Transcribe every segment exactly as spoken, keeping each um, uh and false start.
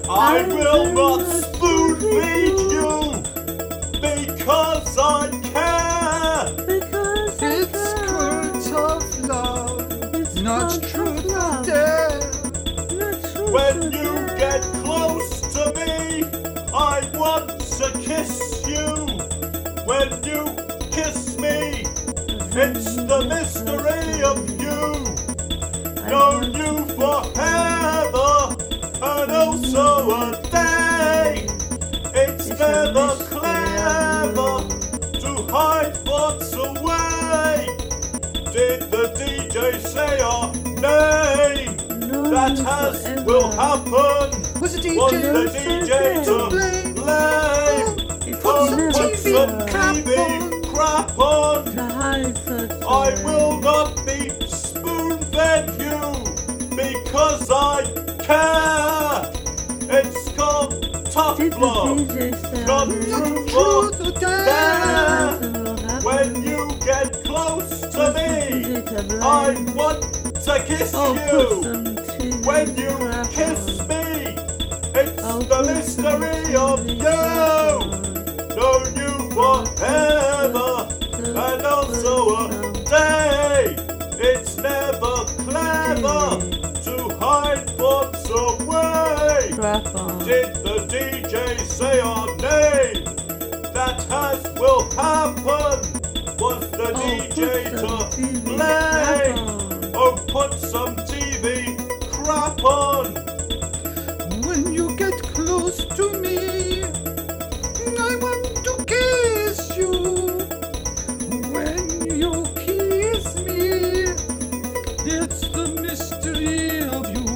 I will not spoon feed you because I care. Because I It's care. words of love, It's not words of truth love. of dare. Not truth When of you dare. get close to me, I want to kiss you. When you kiss me, it's the mystery of you. Know you forever and also a day. It's It's a never mystery clever of to hide what's away. Did the D J say our name? Know That you has forever. will happen. Was the D J Was the Don't D J say to to blame? blame? It's Oh, some never put T V some crap T V on. crap on. to hide such I a- will not be spoon-fed you because I care. It's called tough Did the love. D J say Come our true name? for Truth or dare. dare. Doesn't will happen. When you get close to Was the me, D J to I blame? want to kiss Oh, put you. some T V When you crap kiss on. me, it's Oh, the put some mystery of T V you. crap on. Know you forever and also a day. It's never clever to hide what's away. Crap on. Did the D J say our name? That has will happen. Was the Oh, D J put some to T V blame? crap on. Oh, put some T V crap on. When you get close to me, I want to kiss you. When you kiss me, it's the mystery of you.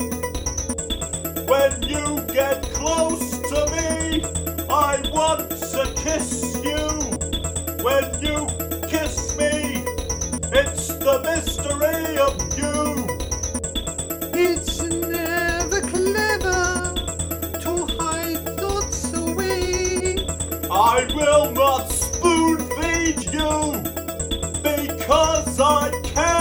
When you get close to me, I want to kiss you. When you kiss me, it's the mystery of you. It's never clever to hide thoughts away. I will not spoon feed you because I care.